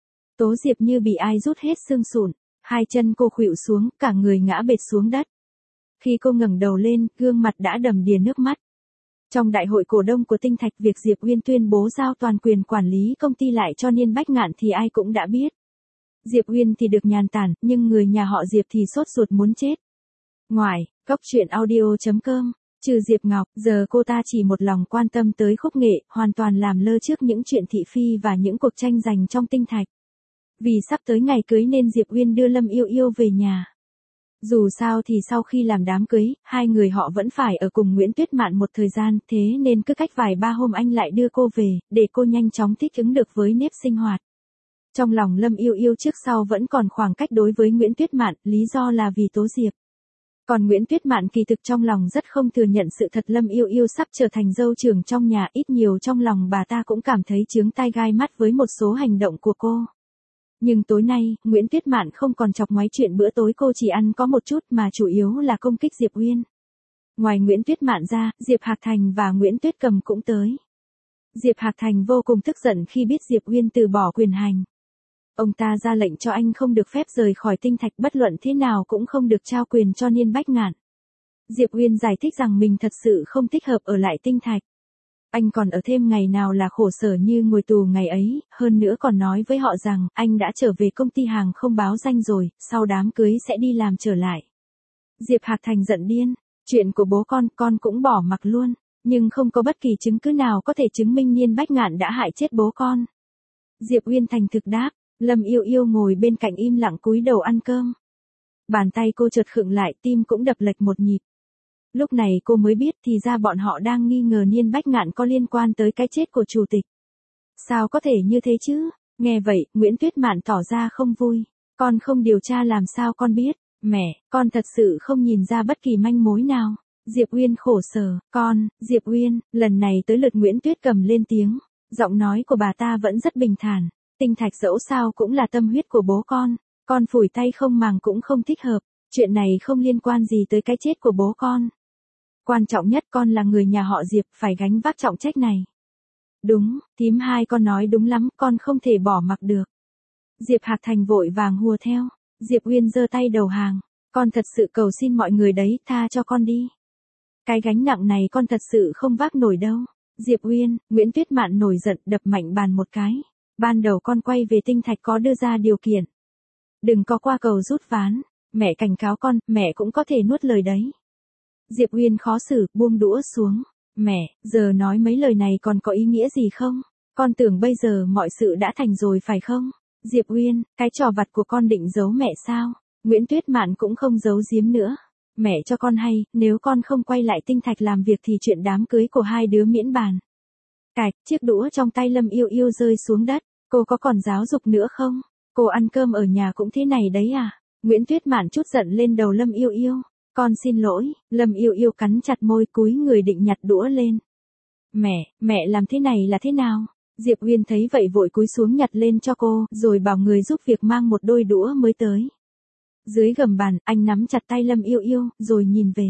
Tố Diệp như bị ai rút hết xương sụn, hai chân cô khuỵu xuống, cả người ngã bệt xuống đất. Khi cô ngẩng đầu lên, gương mặt đã đầm đìa nước mắt. Trong đại hội cổ đông của Tinh Thạch, việc Diệp Uyên tuyên bố giao toàn quyền quản lý công ty lại cho Niên Bách Ngạn thì ai cũng đã biết. Diệp Uyên thì được nhàn tản, nhưng người nhà họ Diệp thì sốt ruột muốn chết. Ngoài, cốc truyện audio.com, trừ Diệp Ngọc, giờ cô ta chỉ một lòng quan tâm tới khúc nghệ, hoàn toàn làm lơ trước những chuyện thị phi và những cuộc tranh giành trong Tinh Thạch. Vì sắp tới ngày cưới nên Diệp Uyên đưa Lâm Yêu Yêu về nhà. Dù sao thì sau khi làm đám cưới, hai người họ vẫn phải ở cùng Nguyễn Tuyết Mạn một thời gian, thế nên cứ cách vài ba hôm anh lại đưa cô về, để cô nhanh chóng thích ứng được với nếp sinh hoạt. Trong lòng Lâm Yêu Yêu trước sau vẫn còn khoảng cách đối với Nguyễn Tuyết Mạn, lý do là vì Tố Diệp. Còn Nguyễn Tuyết Mạn kỳ thực trong lòng rất không thừa nhận sự thật Lâm Yêu Yêu sắp trở thành dâu trưởng trong nhà, ít nhiều trong lòng bà ta cũng cảm thấy chướng tai gai mắt với một số hành động của cô. Nhưng tối nay, Nguyễn Tuyết Mạn không còn chọc ngoáy chuyện bữa tối cô chỉ ăn có một chút mà chủ yếu là công kích Diệp Uyên. Ngoài Nguyễn Tuyết Mạn ra, Diệp Hạc Thành và Nguyễn Tuyết Cầm cũng tới. Diệp Hạc Thành vô cùng tức giận khi biết Diệp Uyên từ bỏ quyền hành. Ông ta ra lệnh cho anh không được phép rời khỏi Tinh Thạch, bất luận thế nào cũng không được trao quyền cho Niên Bách Ngạn. Diệp Uyên giải thích rằng mình thật sự không thích hợp ở lại Tinh Thạch. Anh còn ở thêm ngày nào là khổ sở như ngồi tù ngày ấy, hơn nữa còn nói với họ rằng anh đã trở về công ty hàng không báo danh rồi, sau đám cưới sẽ đi làm trở lại. Diệp Hạc Thành giận điên, chuyện của bố con cũng bỏ mặc luôn, nhưng không có bất kỳ chứng cứ nào có thể chứng minh Niên Bách Ngạn đã hại chết bố con. Diệp Uyên thành thực đáp, Lâm Yêu Yêu ngồi bên cạnh im lặng cúi đầu ăn cơm. Bàn tay cô chợt khựng lại, tim cũng đập lệch một nhịp. Lúc này cô mới biết thì ra bọn họ đang nghi ngờ Niên Bách Ngạn có liên quan tới cái chết của chủ tịch. Sao có thể như thế chứ? Nghe vậy, Nguyễn Tuyết Mạn tỏ ra không vui. Con không điều tra làm sao con biết? Mẹ, con thật sự không nhìn ra bất kỳ manh mối nào. Diệp Uyên khổ sở, Diệp Uyên, lần này tới lượt Nguyễn Tuyết cầm lên tiếng. Giọng nói của bà ta vẫn rất bình thản. Tinh thạch dẫu sao cũng là tâm huyết của bố con phủi tay không màng cũng không thích hợp. Chuyện này không liên quan gì tới cái chết của bố con. Quan trọng nhất con là người nhà họ Diệp phải gánh vác trọng trách này. Đúng, thím hai con nói đúng lắm, con không thể bỏ mặc được. Diệp Hạc Thành vội vàng hùa theo. Diệp Uyên giơ tay đầu hàng. Con thật sự cầu xin mọi người đấy, tha cho con đi. Cái gánh nặng này con thật sự không vác nổi đâu. Diệp Uyên, Nguyễn Tuyết Mạn nổi giận đập mạnh bàn một cái. Ban đầu con quay về tinh thạch có đưa ra điều kiện. Đừng có qua cầu rút ván. Mẹ cảnh cáo con, mẹ cũng có thể nuốt lời đấy. Diệp Uyên khó xử, buông đũa xuống. Mẹ, giờ nói mấy lời này còn có ý nghĩa gì không? Con tưởng bây giờ mọi sự đã thành rồi phải không? Diệp Uyên, cái trò vặt của con định giấu mẹ sao? Nguyễn Tuyết Mạn cũng không giấu giếm nữa. Mẹ cho con hay, nếu con không quay lại tinh thạch làm việc thì chuyện đám cưới của hai đứa miễn bàn. Cạch, chiếc đũa trong tay Lâm Yêu Yêu rơi xuống đất. Cô có còn giáo dục nữa không? Cô ăn cơm ở nhà cũng thế này đấy à? Nguyễn Tuyết Mạn trút giận lên đầu Lâm Yêu Yêu. Con xin lỗi. Lâm Yêu Yêu cắn chặt môi cúi người định nhặt đũa lên. Mẹ làm thế này là thế nào? Diệp Uyên thấy vậy vội cúi xuống nhặt lên cho cô, rồi bảo người giúp việc mang một đôi đũa mới tới. Dưới gầm bàn, anh nắm chặt tay Lâm Yêu Yêu, rồi nhìn về.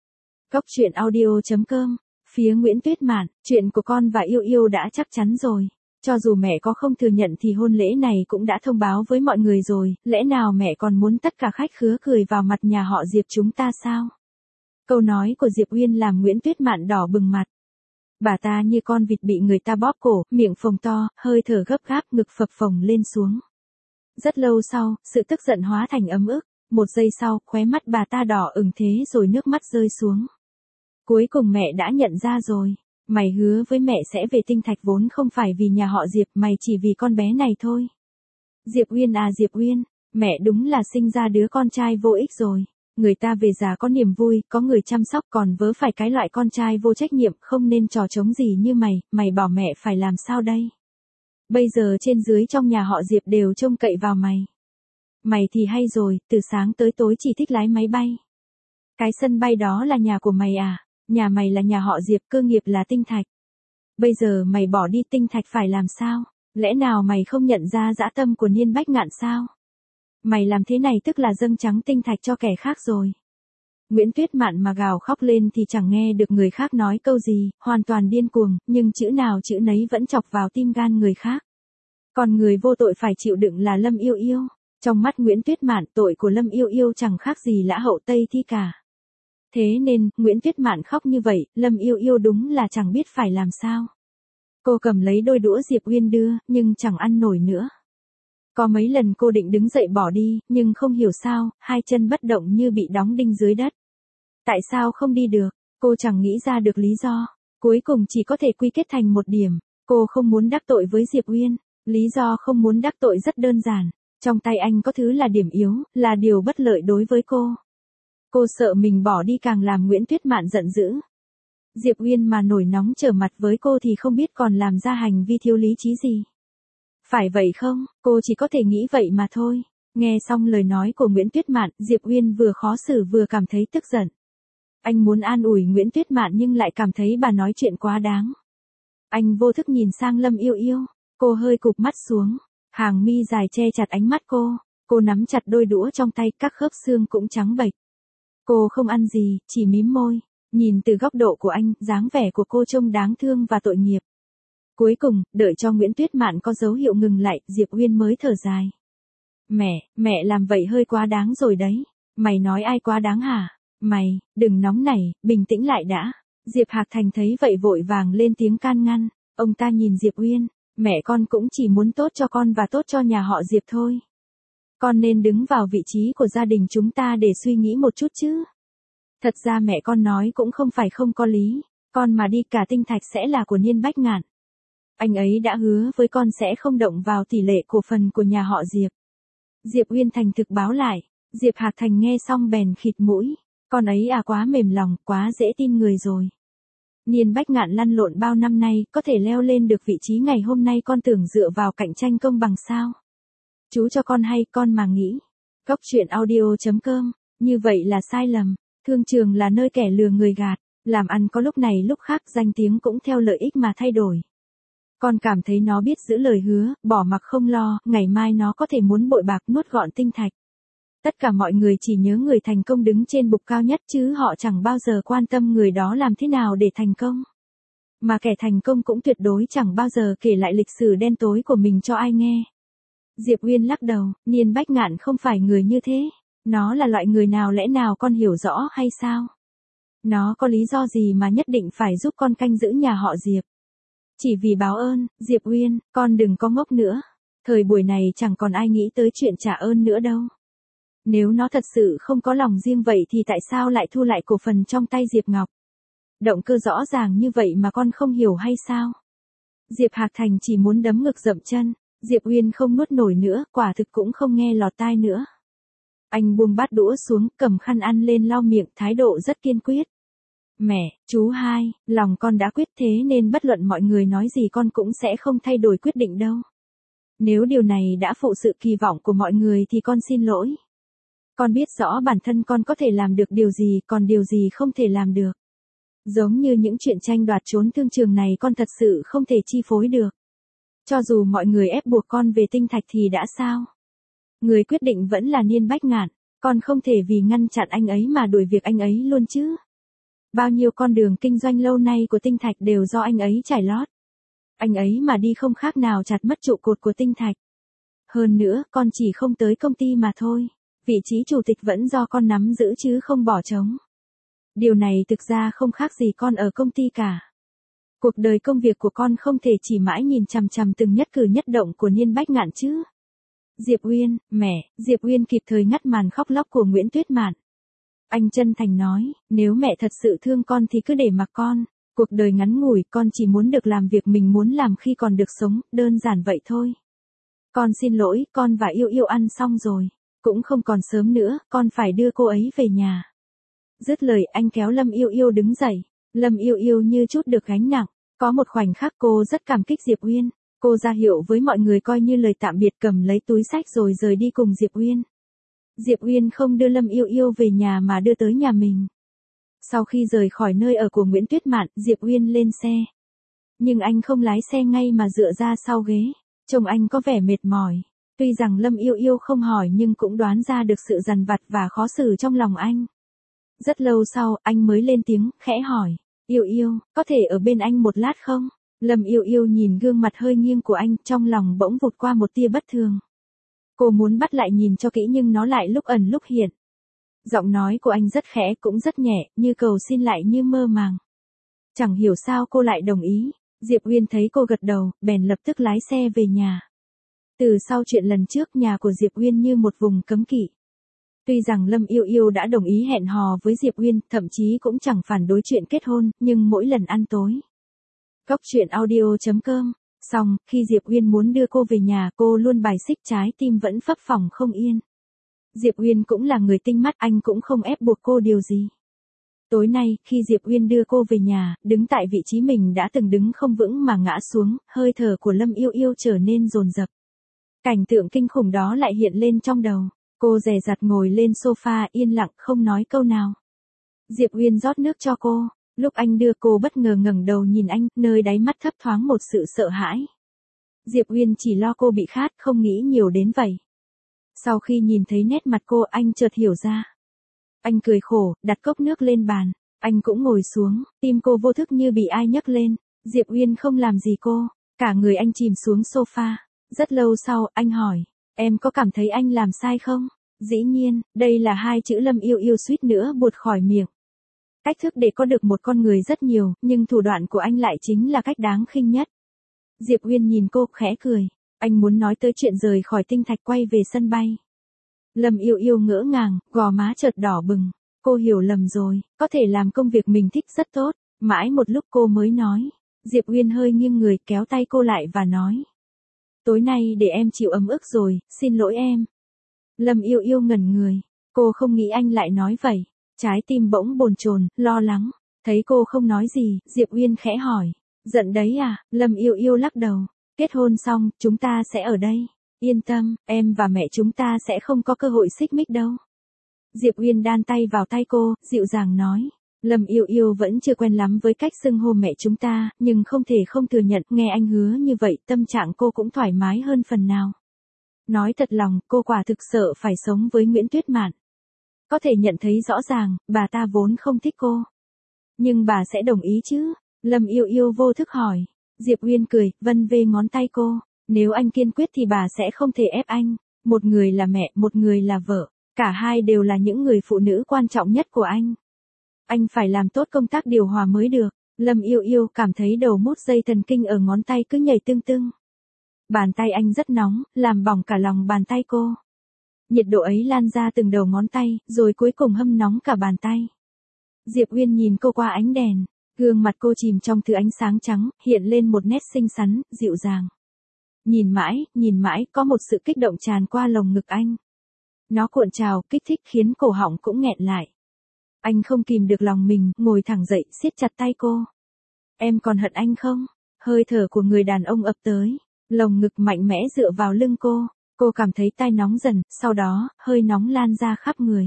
Cốc truyện audio.com. Phía Nguyễn Tuyết Mạn, chuyện của con và Yêu Yêu đã chắc chắn rồi. Cho dù mẹ có không thừa nhận thì hôn lễ này cũng đã thông báo với mọi người rồi, lẽ nào mẹ còn muốn tất cả khách khứa cười vào mặt nhà họ Diệp chúng ta sao? Câu nói của Diệp Uyên làm Nguyễn Tuyết Mạn đỏ bừng mặt. Bà ta như con vịt bị người ta bóp cổ, miệng phồng to, hơi thở gấp gáp, ngực phập phồng lên xuống. Rất lâu sau, sự tức giận hóa thành ấm ức. Một giây sau, khóe mắt bà ta đỏ ửng thế rồi nước mắt rơi xuống. Cuối cùng mẹ đã nhận ra rồi. Mày hứa với mẹ sẽ về tinh thạch vốn không phải vì nhà họ Diệp, mày chỉ vì con bé này thôi. Diệp Uyên à Diệp Uyên, mẹ đúng là sinh ra đứa con trai vô ích rồi. Người ta về già có niềm vui, có người chăm sóc, còn vớ phải cái loại con trai vô trách nhiệm, không nên trò trống gì như mày bảo mẹ phải làm sao đây? Bây giờ trên dưới trong nhà họ Diệp đều trông cậy vào mày. Mày thì hay rồi, từ sáng tới tối chỉ thích lái máy bay. Cái sân bay đó là nhà của mày à? Nhà mày là nhà họ Diệp, cơ nghiệp là tinh thạch. Bây giờ mày bỏ đi tinh thạch phải làm sao? Lẽ nào mày không nhận ra dã tâm của Niên Bách Ngạn sao? Mày làm thế này tức là dâng trắng tinh thạch cho kẻ khác rồi. Nguyễn Tuyết Mạn mà gào khóc lên thì chẳng nghe được người khác nói câu gì, hoàn toàn điên cuồng, nhưng chữ nào chữ nấy vẫn chọc vào tim gan người khác. Còn người vô tội phải chịu đựng là Lâm Yêu Yêu. Trong mắt Nguyễn Tuyết Mạn, tội của Lâm Yêu Yêu chẳng khác gì lã hậu Tây Thi cả. Thế nên, Nguyễn Tuyết Mạn khóc như vậy, Lâm Yêu Yêu đúng là chẳng biết phải làm sao. Cô cầm lấy đôi đũa Diệp Uyên đưa, nhưng chẳng ăn nổi nữa. Có mấy lần cô định đứng dậy bỏ đi, nhưng không hiểu sao, hai chân bất động như bị đóng đinh dưới đất. Tại sao không đi được? Cô chẳng nghĩ ra được lý do. Cuối cùng chỉ có thể quy kết thành một điểm. Cô không muốn đắc tội với Diệp Uyên. Lý do không muốn đắc tội rất đơn giản. Trong tay anh có thứ là điểm yếu, là điều bất lợi đối với cô. Cô sợ mình bỏ đi càng làm Nguyễn Tuyết Mạn giận dữ. Diệp Uyên mà nổi nóng trở mặt với cô thì không biết còn làm ra hành vi thiếu lý trí gì. Phải vậy không? Cô chỉ có thể nghĩ vậy mà thôi. Nghe xong lời nói của Nguyễn Tuyết Mạn, Diệp Uyên vừa khó xử vừa cảm thấy tức giận. Anh muốn an ủi Nguyễn Tuyết Mạn nhưng lại cảm thấy bà nói chuyện quá đáng. Anh vô thức nhìn sang Lâm Yêu Yêu. Cô hơi cụp mắt xuống. Hàng mi dài che chặt ánh mắt cô. Cô nắm chặt đôi đũa trong tay, các khớp xương cũng trắng bệch. Cô không ăn gì, chỉ mím môi. Nhìn từ góc độ của anh, dáng vẻ của cô trông đáng thương và tội nghiệp. Cuối cùng, đợi cho Nguyễn Tuyết Mạn có dấu hiệu ngừng lại, Diệp Uyên mới thở dài. Mẹ làm vậy hơi quá đáng rồi đấy. Mày nói ai quá đáng hả? Mày, đừng nóng nảy, bình tĩnh lại đã. Diệp Hạc Thành thấy vậy vội vàng lên tiếng can ngăn. Ông ta nhìn Diệp Uyên, mẹ con cũng chỉ muốn tốt cho con và tốt cho nhà họ Diệp thôi. Con nên đứng vào vị trí của gia đình chúng ta để suy nghĩ một chút chứ. Thật ra mẹ con nói cũng không phải không có lý. Con mà đi cả tinh thạch sẽ là của Niên Bách Ngạn. Anh ấy đã hứa với con sẽ không động vào tỷ lệ cổ phần của nhà họ Diệp. Diệp Uyên thành thực báo lại. Diệp Hạc Thành nghe xong bèn khịt mũi. Con ấy quá mềm lòng, quá dễ tin người rồi. Niên Bách Ngạn lăn lộn bao năm nay, có thể leo lên được vị trí ngày hôm nay con tưởng dựa vào cạnh tranh công bằng sao? Chú cho con hay con mà nghĩ. Cốc truyện audio.com, như vậy là sai lầm. Thương trường là nơi kẻ lừa người gạt, làm ăn có lúc này lúc khác danh tiếng cũng theo lợi ích mà thay đổi. Con cảm thấy nó biết giữ lời hứa, bỏ mặc không lo, ngày mai nó có thể muốn bội bạc nuốt gọn tinh thạch. Tất cả mọi người chỉ nhớ người thành công đứng trên bục cao nhất chứ họ chẳng bao giờ quan tâm người đó làm thế nào để thành công. Mà kẻ thành công cũng tuyệt đối chẳng bao giờ kể lại lịch sử đen tối của mình cho ai nghe. Diệp Uyên lắc đầu, Niên Bách Ngạn không phải người như thế. Nó là loại người nào lẽ nào con hiểu rõ hay sao? Nó có lý do gì mà nhất định phải giúp con canh giữ nhà họ Diệp? Chỉ vì báo ơn, Diệp Uyên, con đừng có ngốc nữa. Thời buổi này chẳng còn ai nghĩ tới chuyện trả ơn nữa đâu. Nếu nó thật sự không có lòng riêng vậy thì tại sao lại thu lại cổ phần trong tay Diệp Ngọc? Động cơ rõ ràng như vậy mà con không hiểu hay sao? Diệp Hạc Thành chỉ muốn đấm ngực dậm chân. Diệp Uyên không nuốt nổi nữa, quả thực cũng không nghe lọt tai nữa. Anh buông bát đũa xuống, cầm khăn ăn lên lau miệng, thái độ rất kiên quyết. Mẹ, chú hai, lòng con đã quyết thế nên bất luận mọi người nói gì con cũng sẽ không thay đổi quyết định đâu. Nếu điều này đã phụ sự kỳ vọng của mọi người thì con xin lỗi. Con biết rõ bản thân con có thể làm được điều gì, còn điều gì không thể làm được. Giống như những chuyện tranh đoạt trốn thương trường này con thật sự không thể chi phối được. Cho dù mọi người ép buộc con về tinh thạch thì đã sao? Người quyết định vẫn là Niên Bách Ngạn, con không thể vì ngăn chặn anh ấy mà đuổi việc anh ấy luôn chứ. Bao nhiêu con đường kinh doanh lâu nay của tinh thạch đều do anh ấy trải lót. Anh ấy mà đi không khác nào chặt mất trụ cột của tinh thạch. Hơn nữa, con chỉ không tới công ty mà thôi. Vị trí chủ tịch vẫn do con nắm giữ chứ không bỏ trống. Điều này thực ra không khác gì con ở công ty cả. Cuộc đời công việc của con không thể chỉ mãi nhìn chằm chằm từng nhất cử nhất động của Niên Bách Ngạn chứ. Diệp Uyên, mẹ, Diệp Uyên kịp thời ngắt màn khóc lóc của Nguyễn Tuyết Mạn. Anh chân thành nói, nếu mẹ thật sự thương con thì cứ để mặc con. Cuộc đời ngắn ngủi, con chỉ muốn được làm việc mình muốn làm khi còn được sống, đơn giản vậy thôi. Con xin lỗi, con và Yêu Yêu ăn xong rồi. Cũng không còn sớm nữa, con phải đưa cô ấy về nhà. Dứt lời anh kéo Lâm Yêu Yêu đứng dậy. Lâm Yêu Yêu như chút được gánh nặng. Có một khoảnh khắc cô rất cảm kích Diệp Uyên. Cô ra hiệu với mọi người coi như lời tạm biệt, cầm lấy túi xách rồi rời đi cùng Diệp Uyên. Diệp Uyên không đưa Lâm Yêu Yêu về nhà mà đưa tới nhà mình. Sau khi rời khỏi nơi ở của Nguyễn Tuyết Mạn, Diệp Uyên lên xe. Nhưng anh không lái xe ngay mà dựa ra sau ghế. Trông anh có vẻ mệt mỏi. Tuy rằng Lâm Yêu Yêu không hỏi nhưng cũng đoán ra được sự dằn vặt và khó xử trong lòng anh. Rất lâu sau, anh mới lên tiếng, khẽ hỏi. Yêu Yêu, có thể ở bên anh một lát không? Lâm Yêu Yêu nhìn gương mặt hơi nghiêng của anh, trong lòng bỗng vụt qua một tia bất thường. Cô muốn bắt lại nhìn cho kỹ nhưng nó lại lúc ẩn lúc hiện. Giọng nói của anh rất khẽ cũng rất nhẹ, như cầu xin lại như mơ màng. Chẳng hiểu sao cô lại đồng ý. Diệp Uyên thấy cô gật đầu, bèn lập tức lái xe về nhà. Từ sau chuyện lần trước, nhà của Diệp Uyên như một vùng cấm kỵ. Tuy rằng Lâm Yêu Yêu đã đồng ý hẹn hò với Diệp Uyên, thậm chí cũng chẳng phản đối chuyện kết hôn, nhưng mỗi lần ăn tối. Cốc truyện audio.com. Xong, khi Diệp Uyên muốn đưa cô về nhà, cô luôn bài xích, trái tim vẫn phập phồng không yên. Diệp Uyên cũng là người tinh mắt, anh cũng không ép buộc cô điều gì. Tối nay, khi Diệp Uyên đưa cô về nhà, đứng tại vị trí mình đã từng đứng không vững mà ngã xuống, hơi thở của Lâm Yêu Yêu trở nên dồn dập. Cảnh tượng kinh khủng đó lại hiện lên trong đầu. Cô dè dặt ngồi lên sofa yên lặng không nói câu nào. Diệp Uyên rót nước cho cô. Lúc anh đưa cô bất ngờ ngẩng đầu nhìn anh, nơi đáy mắt thấp thoáng một sự sợ hãi. Diệp Uyên chỉ lo cô bị khát, không nghĩ nhiều đến vậy. Sau khi nhìn thấy nét mặt cô, anh chợt hiểu ra. Anh cười khổ, đặt cốc nước lên bàn. Anh cũng ngồi xuống, tim cô vô thức như bị ai nhấc lên. Diệp Uyên không làm gì cô, cả người anh chìm xuống sofa. Rất lâu sau, anh hỏi, em có cảm thấy anh làm sai không? Dĩ nhiên, đây là hai chữ Lâm Yêu Yêu suýt nữa buột khỏi miệng. Cách thức để có được một con người rất nhiều, nhưng thủ đoạn của anh lại chính là cách đáng khinh nhất. Diệp Uyên nhìn cô, khẽ cười. Anh muốn nói tới chuyện rời khỏi tinh thạch quay về sân bay. Lâm Yêu Yêu ngỡ ngàng, gò má chợt đỏ bừng. Cô hiểu lầm rồi, có thể làm công việc mình thích rất tốt. Mãi một lúc cô mới nói. Diệp Uyên hơi nghiêng người kéo tay cô lại và nói. Tối nay để em chịu ấm ức rồi, xin lỗi em. Lâm Yêu Yêu ngẩn người, cô không nghĩ anh lại nói vậy. Trái tim bỗng bồn chồn, lo lắng. Thấy cô không nói gì, Diệp Uyên khẽ hỏi. Giận đấy à? Lâm Yêu Yêu lắc đầu. Kết hôn xong, chúng ta sẽ ở đây. Yên tâm, em và mẹ chúng ta sẽ không có cơ hội xích mích đâu. Diệp Uyên đan tay vào tay cô, dịu dàng nói. Lâm Yêu Yêu vẫn chưa quen lắm với cách xưng hô mẹ chúng ta, nhưng không thể không thừa nhận, nghe anh hứa như vậy, tâm trạng cô cũng thoải mái hơn phần nào. Nói thật lòng, cô quả thực sợ phải sống với Nguyễn Tuyết Mạn. Có thể nhận thấy rõ ràng, bà ta vốn không thích cô. Nhưng bà sẽ đồng ý chứ? Lâm Yêu Yêu vô thức hỏi. Diệp Uyên cười, vân vê ngón tay cô. Nếu anh kiên quyết thì bà sẽ không thể ép anh. Một người là mẹ, một người là vợ. Cả hai đều là những người phụ nữ quan trọng nhất của anh. Anh phải làm tốt công tác điều hòa mới được. Lâm Yêu Yêu cảm thấy đầu mút dây thần kinh ở ngón tay cứ nhảy tưng tưng. Bàn tay anh rất nóng, làm bỏng cả lòng bàn tay cô. Nhiệt độ ấy lan ra từng đầu ngón tay, rồi cuối cùng hâm nóng cả bàn tay. Diệp Uyên nhìn cô qua ánh đèn, gương mặt cô chìm trong thứ ánh sáng trắng, hiện lên một nét xinh xắn, dịu dàng. Nhìn mãi, có một sự kích động tràn qua lồng ngực anh. Nó cuộn trào, kích thích khiến cổ họng cũng nghẹn lại. Anh không kìm được lòng mình, ngồi thẳng dậy, siết chặt tay cô. Em còn hận anh không? Hơi thở của người đàn ông ập tới, lồng ngực mạnh mẽ dựa vào lưng cô. Cô cảm thấy tai nóng dần, sau đó, hơi nóng lan ra khắp người.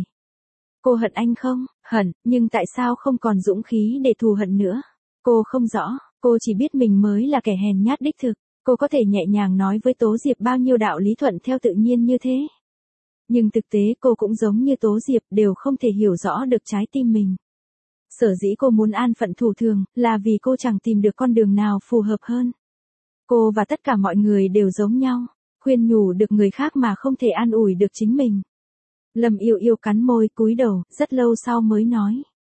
Cô hận anh không? Hận, nhưng tại sao không còn dũng khí để thù hận nữa? Cô không rõ, cô chỉ biết mình mới là kẻ hèn nhát đích thực. Cô có thể nhẹ nhàng nói với Tố Diệp bao nhiêu đạo lý thuận theo tự nhiên như thế. Nhưng thực tế cô cũng giống như Tố Diệp, đều không thể hiểu rõ được trái tim mình. Sở dĩ cô muốn an phận thủ thường, là vì cô chẳng tìm được con đường nào phù hợp hơn. Cô và tất cả mọi người đều giống nhau, khuyên nhủ được người khác mà không thể an ủi được chính mình. Lâm Yêu Yêu cắn môi cúi đầu, rất lâu sau mới nói.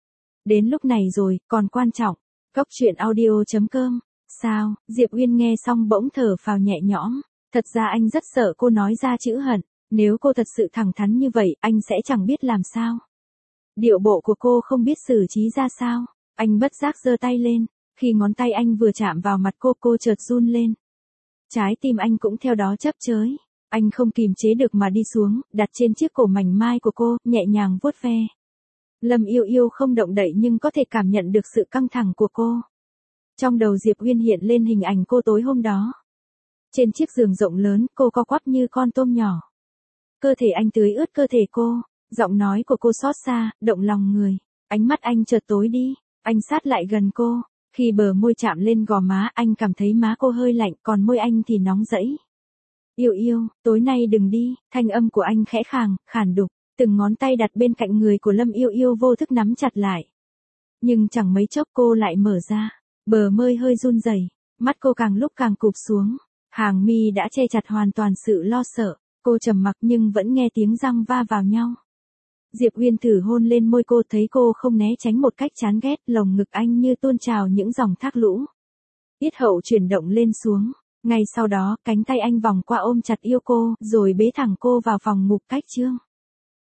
Đến lúc này rồi, còn quan trọng. Cốc truyện audio.com. Sao? Diệp Uyên nghe xong bỗng thở phào nhẹ nhõm. Thật ra anh rất sợ cô nói ra chữ hận. Nếu cô thật sự thẳng thắn như vậy, anh sẽ chẳng biết làm sao. Điệu bộ của cô không biết xử trí ra sao. Anh bất giác giơ tay lên. Khi ngón tay anh vừa chạm vào mặt cô chợt run lên. Trái tim anh cũng theo đó chấp chới. Anh không kìm chế được mà đi xuống, đặt trên chiếc cổ mảnh mai của cô, nhẹ nhàng vuốt ve. Lâm Yêu Yêu không động đậy nhưng có thể cảm nhận được sự căng thẳng của cô. Trong đầu Diệp Uyên hiện lên hình ảnh cô tối hôm đó. Trên chiếc giường rộng lớn, cô co quắp như con tôm nhỏ. Cơ thể anh tưới ướt cơ thể cô, giọng nói của cô xót xa, động lòng người. Ánh mắt anh chợt tối đi, anh sát lại gần cô. Khi bờ môi chạm lên gò má, anh cảm thấy má cô hơi lạnh, còn môi anh thì nóng rẫy. Yêu Yêu, tối nay đừng đi, thanh âm của anh khẽ khàn đục, từng ngón tay đặt bên cạnh người của Lâm Yêu Yêu vô thức nắm chặt lại. Nhưng chẳng mấy chốc cô lại mở ra, bờ môi hơi run rẩy, mắt cô càng lúc càng cụp xuống, hàng mi đã che chặt hoàn toàn sự lo sợ, cô trầm mặc nhưng vẫn nghe tiếng răng va vào nhau. Diệp Uyên thử hôn lên môi cô, thấy cô không né tránh một cách chán ghét, lồng ngực anh như tuôn trào những dòng thác lũ. Yết hậu chuyển động lên xuống. Ngay sau đó, cánh tay anh vòng qua ôm chặt yêu cô, rồi bế thẳng cô vào phòng ngục cách chương.